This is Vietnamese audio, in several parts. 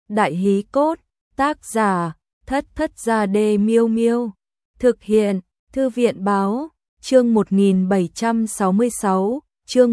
Đại hí cốt, tác giả, Thất Thất Gia Đê Miêu Miêu. Thực hiện, Thư viện báo, chương 1766, chương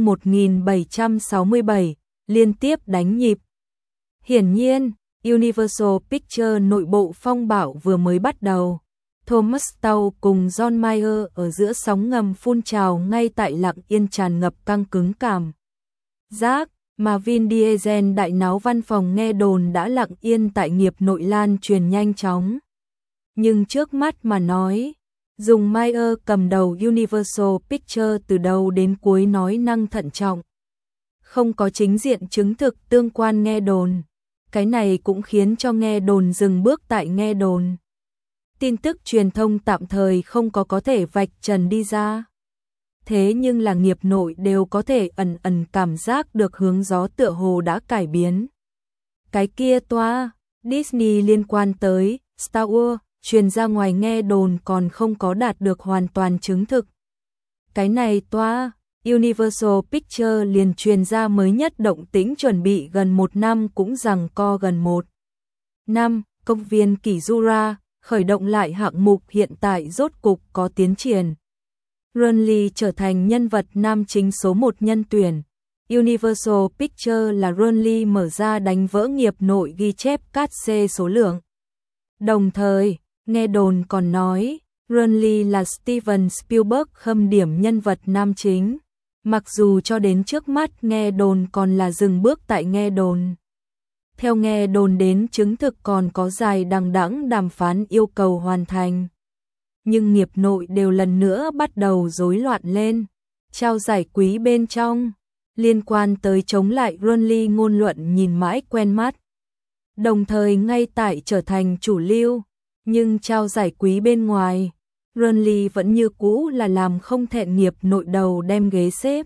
1767, liên tiếp đánh nhịp. Hiển nhiên, Universal Pictures nội bộ phong bạo vừa mới bắt đầu. Thomas Towle cùng John Mayer ở giữa sóng ngầm phun trào ngay tại Lặng Yên tràn ngập căng cứng cảm giác, mà Vin Diesel đại náo văn phòng nghe đồn đã lặng yên tại nghiệp nội lan truyền nhanh chóng. Nhưng trước mắt mà nói, dùng Mayer cầm đầu Universal Pictures từ đầu đến cuối nói năng thận trọng. Không có chính diện chứng thực tương quan nghe đồn. Cái này cũng khiến cho nghe đồn dừng bước tại nghe đồn. Tin tức truyền thông tạm thời không có thể vạch trần đi ra. Thế nhưng là nghiệp nội đều có thể ẩn ẩn cảm giác được hướng gió tựa hồ đã cải biến. Cái kia toa, Disney liên quan tới Star Wars, truyền ra ngoài nghe đồn còn không có đạt được hoàn toàn chứng thực. Cái này toa, Universal Pictures liền truyền ra mới nhất động tĩnh chuẩn bị gần 1 năm cũng rằng co gần 1 năm, công viên Kỷ Jura khởi động lại hạng mục hiện tại rốt cục có tiến triển. Ron Lee trở thành nhân vật nam chính số 1 nhân tuyển. Universal Pictures là Ron Lee mở ra đánh vỡ nghiệp nội ghi chép cát xê số lượng. Đồng thời, nghe đồn còn nói, Ron Lee là Steven Spielberg khâm điểm nhân vật nam chính. Mặc dù cho đến trước mắt nghe đồn còn là dừng bước tại nghe đồn. Theo nghe đồn đến chứng thực còn có dài đằng đẵng đàm phán yêu cầu hoàn thành. Nhưng nghiệp nội đều lần nữa bắt đầu rối loạn lên. Trao giải quý bên trong, liên quan tới chống lại Ron Lee ngôn luận nhìn mãi quen mắt. Đồng thời ngay tại trở thành chủ lưu, nhưng trao giải quý bên ngoài, Ron Lee vẫn như cũ là làm không thẹn nghiệp nội đầu đem ghế xếp.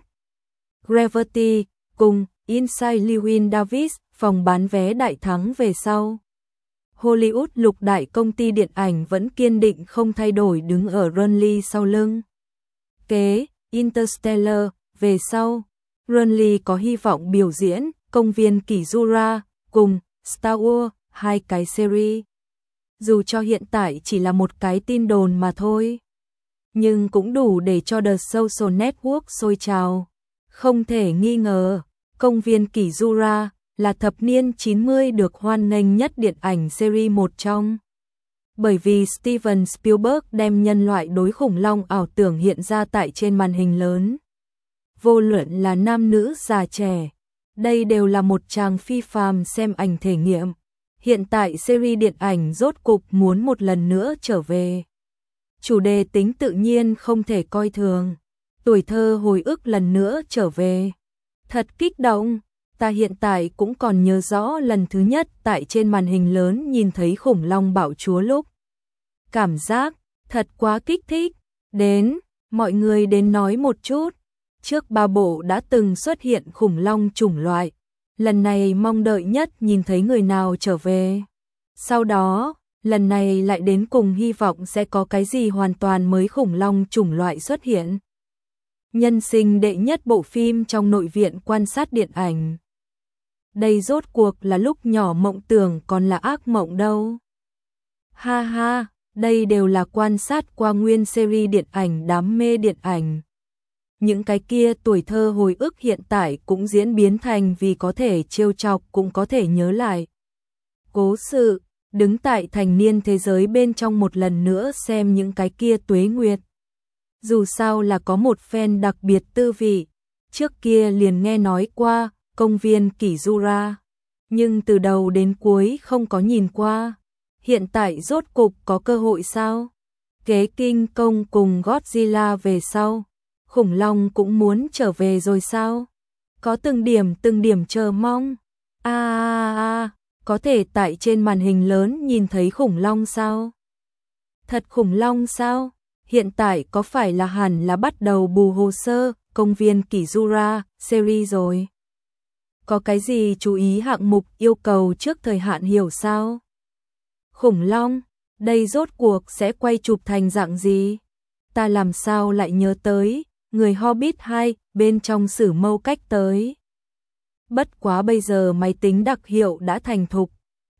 Gravity cùng Inside Llewyn Davis phòng bán vé đại thắng về sau. Hollywood lục đại công ty điện ảnh vẫn kiên định không thay đổi đứng ở Ron Lee sau lưng. Kế Interstellar về sau, Ron Lee có hy vọng biểu diễn công viên Kỷ Jura cùng Star Wars 2 cái series. Dù cho hiện tại chỉ là một cái tin đồn mà thôi, nhưng cũng đủ để cho The Social Network sôi trào. Không thể nghi ngờ, công viên Kỷ Jura là thập niên 90 được hoan nghênh nhất điện ảnh series một trong. Bởi vì Steven Spielberg đem nhân loại đối khủng long ảo tưởng hiện ra tại trên màn hình lớn. Vô luận là nam nữ già trẻ, đây đều là một tràng phi phàm xem ảnh thể nghiệm. Hiện tại series điện ảnh rốt cục muốn một lần nữa trở về. Chủ đề tính tự nhiên không thể coi thường. Tuổi thơ hồi ức lần nữa trở về. Thật kích động, ta hiện tại cũng còn nhớ rõ lần thứ nhất tại trên màn hình lớn nhìn thấy khủng long bạo chúa lúc. Cảm giác, thật quá kích thích. Đến, mọi người đến nói một chút. Trước 3 bộ đã từng xuất hiện khủng long chủng loại. Lần này mong đợi nhất nhìn thấy người nào trở về. Sau đó, lần này lại đến cùng hy vọng sẽ có cái gì hoàn toàn mới khủng long chủng loại xuất hiện. Nhân sinh đệ nhất bộ phim trong nội viện quan sát điện ảnh. Đây rốt cuộc là lúc nhỏ mộng tưởng còn là ác mộng đâu. Ha ha, đây đều là quan sát qua nguyên series điện ảnh đam mê điện ảnh. Những cái kia tuổi thơ hồi ức hiện tại cũng diễn biến thành vì có thể trêu chọc cũng có thể nhớ lại. Cố sự, đứng tại thành niên thế giới bên trong một lần nữa xem những cái kia tuế nguyệt. Dù sao là có một fan đặc biệt tư vị, trước kia liền nghe nói qua công viên Kỷ Jura, nhưng từ đầu đến cuối không có nhìn qua. Hiện tại rốt cục có cơ hội sao? Kế King Kong cùng Godzilla về sau, khủng long cũng muốn trở về rồi sao? Có từng điểm chờ mong. Có thể tại trên màn hình lớn nhìn thấy khủng long sao? Thật khủng long sao? Hiện tại có phải là hẳn là bắt đầu bù hồ sơ công viên Kỷ Jura series rồi? Có cái gì chú ý hạng mục yêu cầu trước thời hạn hiểu sao? Khủng long, đây rốt cuộc sẽ quay chụp thành dạng gì? Ta làm sao lại nhớ tới người Hobbit 2 bên trong Sử Mâu Cách tới. Bất quá bây giờ máy tính đặc hiệu đã thành thục,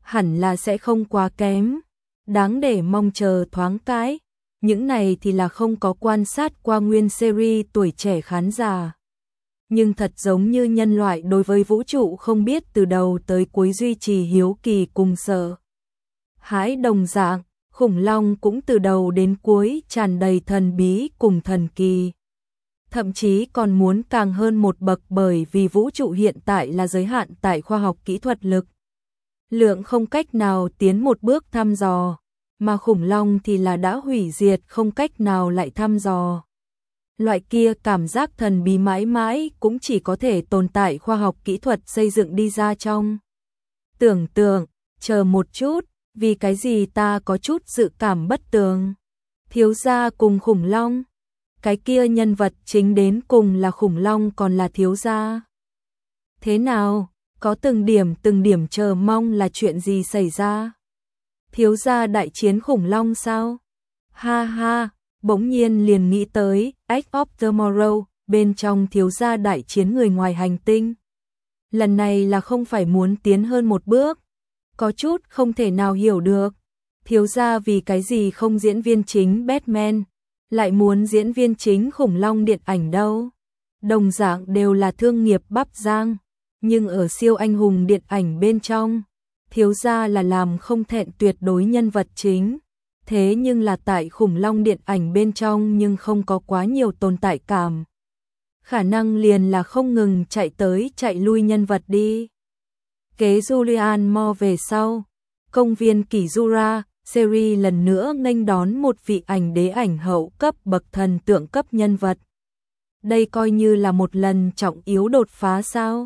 hẳn là sẽ không quá kém, đáng để mong chờ thoáng cái. Những này thì là không có quan sát qua nguyên series tuổi trẻ khán giả. Nhưng thật giống như nhân loại đối với vũ trụ không biết từ đầu tới cuối duy trì hiếu kỳ cùng sợ hãi đồng dạng, khủng long cũng từ đầu đến cuối tràn đầy thần bí cùng thần kỳ. Thậm chí còn muốn càng hơn một bậc bởi vì vũ trụ hiện tại là giới hạn tại khoa học kỹ thuật lực lượng không cách nào tiến một bước thăm dò, mà khủng long thì là đã hủy diệt không cách nào lại thăm dò. Loại kia cảm giác thần bí mãi mãi cũng chỉ có thể tồn tại khoa học kỹ thuật xây dựng đi ra trong. Tưởng tượng, chờ một chút, vì cái gì ta có chút dự cảm bất tường. Thiếu gia cùng khủng long, cái kia nhân vật chính đến cùng là khủng long còn là thiếu gia. Thế nào, có từng điểm chờ mong là chuyện gì xảy ra? Thiếu gia đại chiến khủng long sao? Ha ha, bỗng nhiên liền nghĩ tới Edge of Tomorrow, bên trong thiếu gia đại chiến người ngoài hành tinh. Lần này là không phải muốn tiến hơn một bước, có chút không thể nào hiểu được. Thiếu gia vì cái gì không diễn viên chính Batman, lại muốn diễn viên chính khủng long điện ảnh đâu? Đồng dạng đều là thương nghiệp bắp rang, nhưng ở siêu anh hùng điện ảnh bên trong, thiếu gia là làm không thẹn tuyệt đối nhân vật chính. Thế nhưng là tại khủng long điện ảnh bên trong nhưng không có quá nhiều tồn tại cảm. Khả năng liền là không ngừng chạy tới chạy lui nhân vật đi. Kế Julianne Moore về sau, công viên Kỷ Jura, series lần nữa nghênh đón một vị ảnh đế ảnh hậu cấp bậc thần tượng cấp nhân vật. Đây coi như là một lần trọng yếu đột phá sao?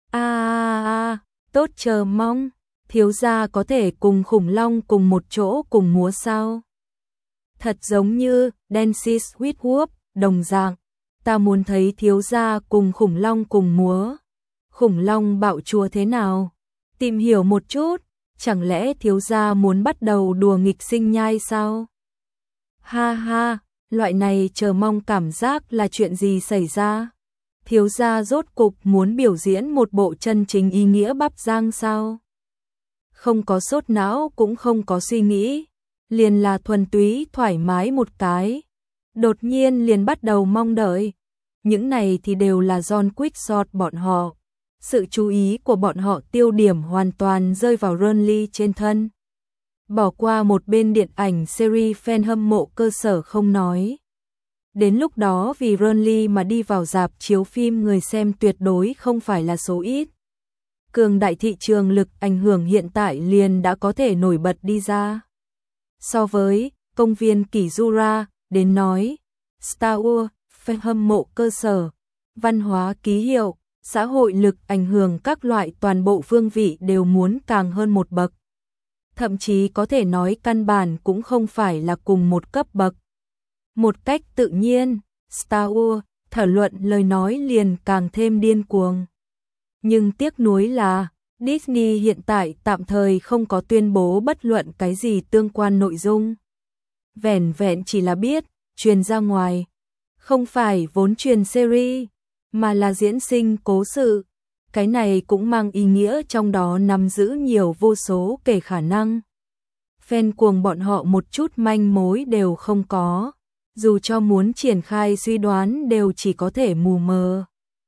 Tốt chờ mong. Thiếu gia có thể cùng khủng long cùng một chỗ cùng múa sao? Thật giống như Dances with Wolves, đồng dạng. Ta muốn thấy thiếu gia cùng khủng long cùng múa. Khủng long bạo chúa thế nào? Tìm hiểu một chút, chẳng lẽ thiếu gia muốn bắt đầu đùa nghịch sinh nhai sao? Ha ha, loại này chờ mong cảm giác là chuyện gì xảy ra? Thiếu gia rốt cục muốn biểu diễn một bộ chân chính ý nghĩa bắp rang sao? Không có sốt não cũng không có suy nghĩ, liền là thuần túy thoải mái một cái. Đột nhiên liền bắt đầu mong đợi. Những này thì đều là John Quickshot bọn họ. Sự chú ý của bọn họ tiêu điểm hoàn toàn rơi vào Renly trên thân. Bỏ qua một bên điện ảnh series fan hâm mộ cơ sở không nói. Đến lúc đó vì Renly mà đi vào rạp chiếu phim người xem tuyệt đối không phải là số ít. Cường đại thị trường lực ảnh hưởng hiện tại liền đã có thể nổi bật đi ra. So với công viên Kỷ Jura đến nói, Star Wars, fan hâm mộ cơ sở, văn hóa ký hiệu, xã hội lực ảnh hưởng các loại toàn bộ phương vị đều muốn càng hơn một bậc. Thậm chí có thể nói căn bản cũng không phải là cùng một cấp bậc. Một cách tự nhiên, Star Wars, thảo luận lời nói liền càng thêm điên cuồng. Nhưng tiếc nuối là, Disney hiện tại tạm thời không có tuyên bố bất luận cái gì tương quan nội dung. Vẻn vẹn chỉ là biết, truyền ra ngoài. Không phải vốn truyền series, mà là diễn sinh cố sự. Cái này cũng mang ý nghĩa trong đó nắm giữ nhiều vô số kể khả năng. Fan cuồng bọn họ một chút manh mối đều không có. Dù cho muốn triển khai suy đoán đều chỉ có thể mù mờ.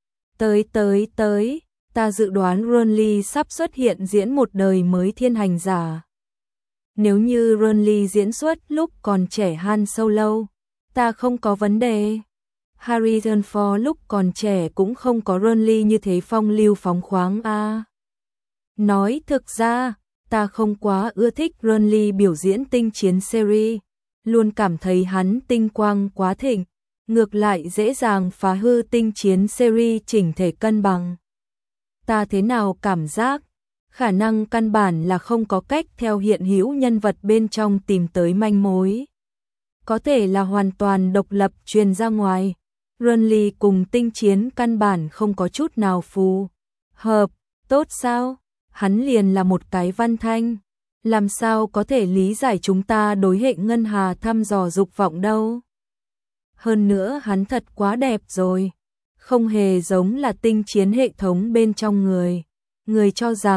Tới. Ta dự đoán Renly sắp xuất hiện diễn một đời mới thiên hành giả. Nếu như Renly diễn xuất lúc còn trẻ Han Solo, ta không có vấn đề. Harrison Ford lúc còn trẻ cũng không có Renly như thế phong lưu phóng khoáng a. Nói thực ra, ta không quá ưa thích Renly biểu diễn tinh chiến series, luôn cảm thấy hắn tinh quang quá thịnh, ngược lại dễ dàng phá hư tinh chiến series chỉnh thể cân bằng. Ta thế nào cảm giác, khả năng căn bản là không có cách theo hiện hữu nhân vật bên trong tìm tới manh mối. Có thể là hoàn toàn độc lập truyền ra ngoài. Renly cùng tinh chiến căn bản không có chút nào phù hợp, tốt sao? Hắn liền là một cái văn thanh. Làm sao có thể lý giải chúng ta đối hệ ngân hà thăm dò dục vọng đâu? Hơn nữa hắn thật quá đẹp rồi. Không hề giống là tinh chiến hệ thống bên trong người. Người cho rằng,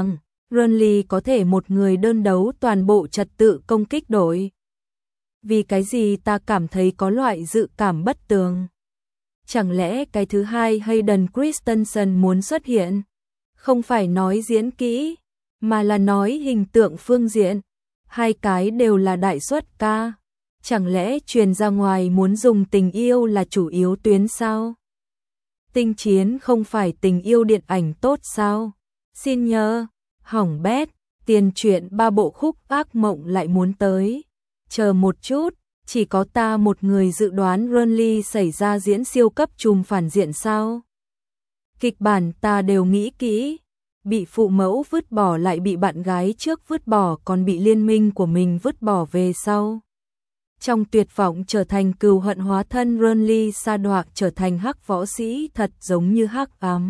Renly có thể một người đơn đấu toàn bộ trật tự công kích đội. Vì cái gì ta cảm thấy có loại dự cảm bất tường. Chẳng lẽ cái thứ hai Hayden Christensen muốn xuất hiện? Không phải nói diễn kỹ, mà là nói hình tượng phương diện. Hai cái đều là đại xuất ca. Chẳng lẽ truyền ra ngoài muốn dùng tình yêu là chủ yếu tuyến sao? Tinh chiến không phải tình yêu điện ảnh tốt sao? Xin nhờ, hỏng bét, tiền truyện 3 bộ khúc ác mộng lại muốn tới. Chờ một chút, chỉ có ta một người dự đoán Renly xảy ra diễn siêu cấp trùm phản diện sao? Kịch bản ta đều nghĩ kỹ, bị phụ mẫu vứt bỏ lại bị bạn gái trước vứt bỏ còn bị liên minh của mình vứt bỏ về sau. Trong tuyệt vọng trở thành cừu hận hóa thân Renly sa đọa trở thành hắc võ sĩ thật giống như hắc ám.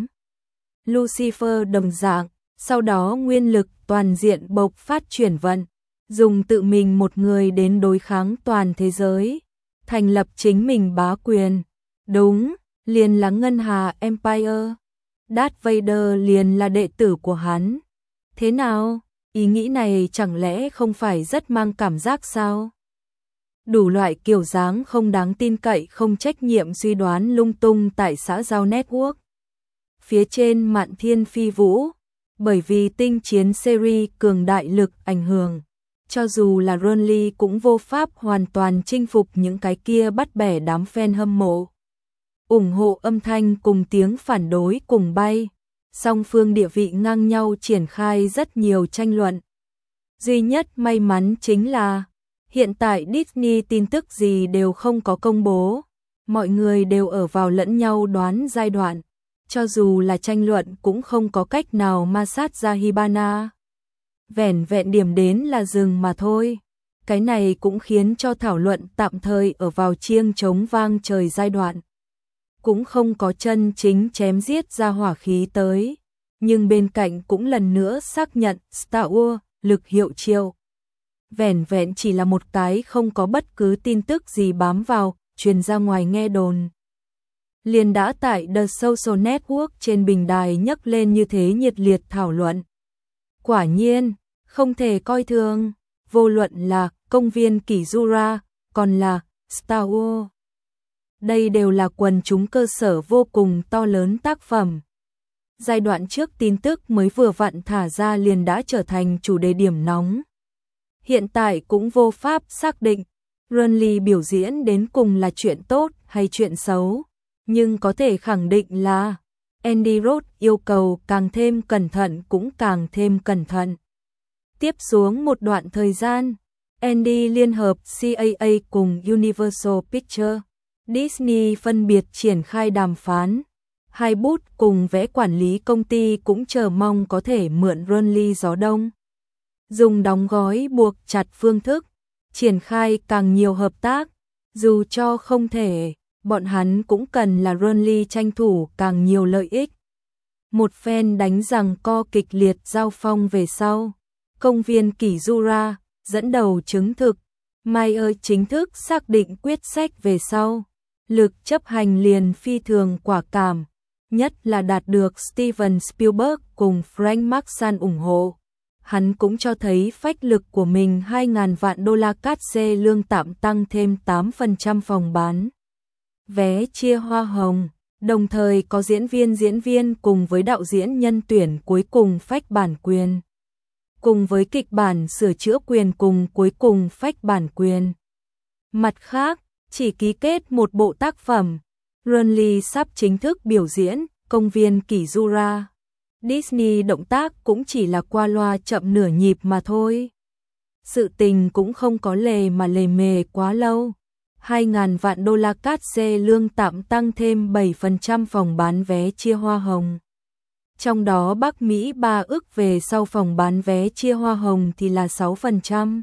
Lucifer đồng dạng, sau đó nguyên lực toàn diện bộc phát chuyển vận, dùng tự mình một người đến đối kháng toàn thế giới, thành lập chính mình bá quyền. Đúng, liền là Ngân Hà Empire. Darth Vader liền là đệ tử của hắn. Thế nào, ý nghĩ này chẳng lẽ không phải rất mang cảm giác sao? Đủ loại kiểu dáng không đáng tin cậy không trách nhiệm suy đoán lung tung tại xã giao network. Phía trên Mạn Thiên Phi Vũ, bởi vì tinh chiến series cường đại lực ảnh hưởng, cho dù là Renly cũng vô pháp hoàn toàn chinh phục những cái kia bắt bẻ đám fan hâm mộ. Ủng hộ âm thanh cùng tiếng phản đối cùng bay, song phương địa vị ngang nhau triển khai rất nhiều tranh luận. Duy nhất may mắn chính là hiện tại Disney tin tức gì đều không có công bố, mọi người đều ở vào lẫn nhau đoán giai đoạn, cho dù là tranh luận cũng không có cách nào ma sát ra Hibana. Vẻn vẹn điểm đến là dừng mà thôi. Cái này cũng khiến cho thảo luận tạm thời ở vào chiêng trống vang trời giai đoạn. Cũng không có chân chính chém giết ra hỏa khí tới, nhưng bên cạnh cũng lần nữa xác nhận Star Wars lực hiệu triệu. Vẻn vẹn chỉ là một cái không có bất cứ tin tức gì bám vào, truyền ra ngoài nghe đồn. Liền đã tại The Social Network trên bình đài nhấc lên như thế nhiệt liệt thảo luận. Quả nhiên, không thể coi thường, vô luận là công viên Kỷ Jura, còn là Star Wars. Đây đều là quần chúng cơ sở vô cùng to lớn tác phẩm. Giai đoạn trước tin tức mới vừa vặn thả ra liền đã trở thành chủ đề điểm nóng. Hiện tại cũng vô pháp xác định Renly biểu diễn đến cùng là chuyện tốt hay chuyện xấu, nhưng có thể khẳng định là Andy Roth yêu cầu càng thêm cẩn thận cũng càng thêm cẩn thận. Tiếp xuống một đoạn thời gian, Andy liên hợp CAA cùng Universal Pictures, Disney phân biệt triển khai đàm phán. Hai bút cùng vẽ quản lý công ty cũng chờ mong có thể mượn Renly gió đông. Dùng đóng gói buộc chặt phương thức, triển khai càng nhiều hợp tác, dù cho không thể, bọn hắn cũng cần là Renly tranh thủ càng nhiều lợi ích. Một phen đánh rằng co kịch liệt giao phong về sau, công viên Kỷ Jura dẫn đầu chứng thực, Mayer chính thức xác định quyết sách về sau, lực chấp hành liền phi thường quả cảm, nhất là đạt được Steven Spielberg cùng Frank Marshall ủng hộ. Hắn cũng cho thấy phách lực của mình. 2.000 vạn đô la cát xê lương tạm tăng thêm 8% phòng bán vé chia hoa hồng, đồng thời có diễn viên cùng với đạo diễn nhân tuyển cuối cùng phách bản quyền, cùng với kịch bản sửa chữa quyền cùng cuối cùng phách bản quyền. Mặt khác, chỉ ký kết một bộ tác phẩm, Renly sắp chính thức biểu diễn công viên Kỷ Jura. Disney động tác cũng chỉ là qua loa chậm nửa nhịp mà thôi. Sự tình cũng không có lề mà lề mề quá lâu. 2.000 vạn đô la cát xê lương tạm tăng thêm 7% phòng bán vé chia hoa hồng. Trong đó Bắc Mỹ 3 ức về sau phòng bán vé chia hoa hồng thì là 6%.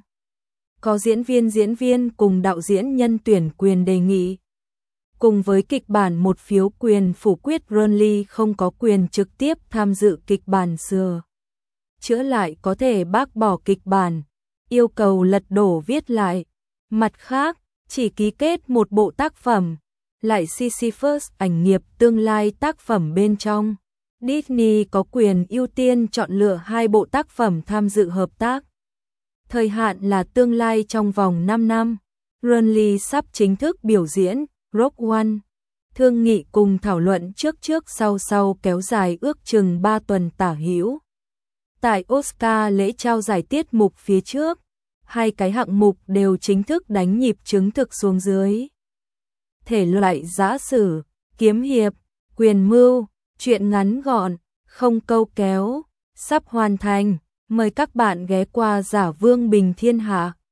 Có diễn viên cùng đạo diễn nhân tuyển quyền đề nghị. Cùng với kịch bản một phiếu quyền phủ quyết Renly không có quyền trực tiếp tham dự kịch bản sửa chữa lại có thể bác bỏ kịch bản, yêu cầu lật đổ viết lại. Mặt khác, chỉ ký kết một bộ tác phẩm, lại Sisyphus ảnh nghiệp tương lai tác phẩm bên trong. Disney có quyền ưu tiên chọn lựa 2 bộ tác phẩm tham dự hợp tác. Thời hạn là tương lai trong vòng 5 năm. Renly sắp chính thức biểu diễn Rogue One. Thương nghị cùng thảo luận trước sau kéo dài ước chừng 3 tuần tả hữu. Tại Oscar lễ trao giải tiết mục phía trước, 2 cái hạng mục đều chính thức đánh nhịp chứng thực xuống dưới. Thể loại giã sử, kiếm hiệp, quyền mưu, truyện ngắn gọn, không câu kéo, sắp hoàn thành. Mời các bạn ghé qua Giả Vương Bình Thiên Hạ.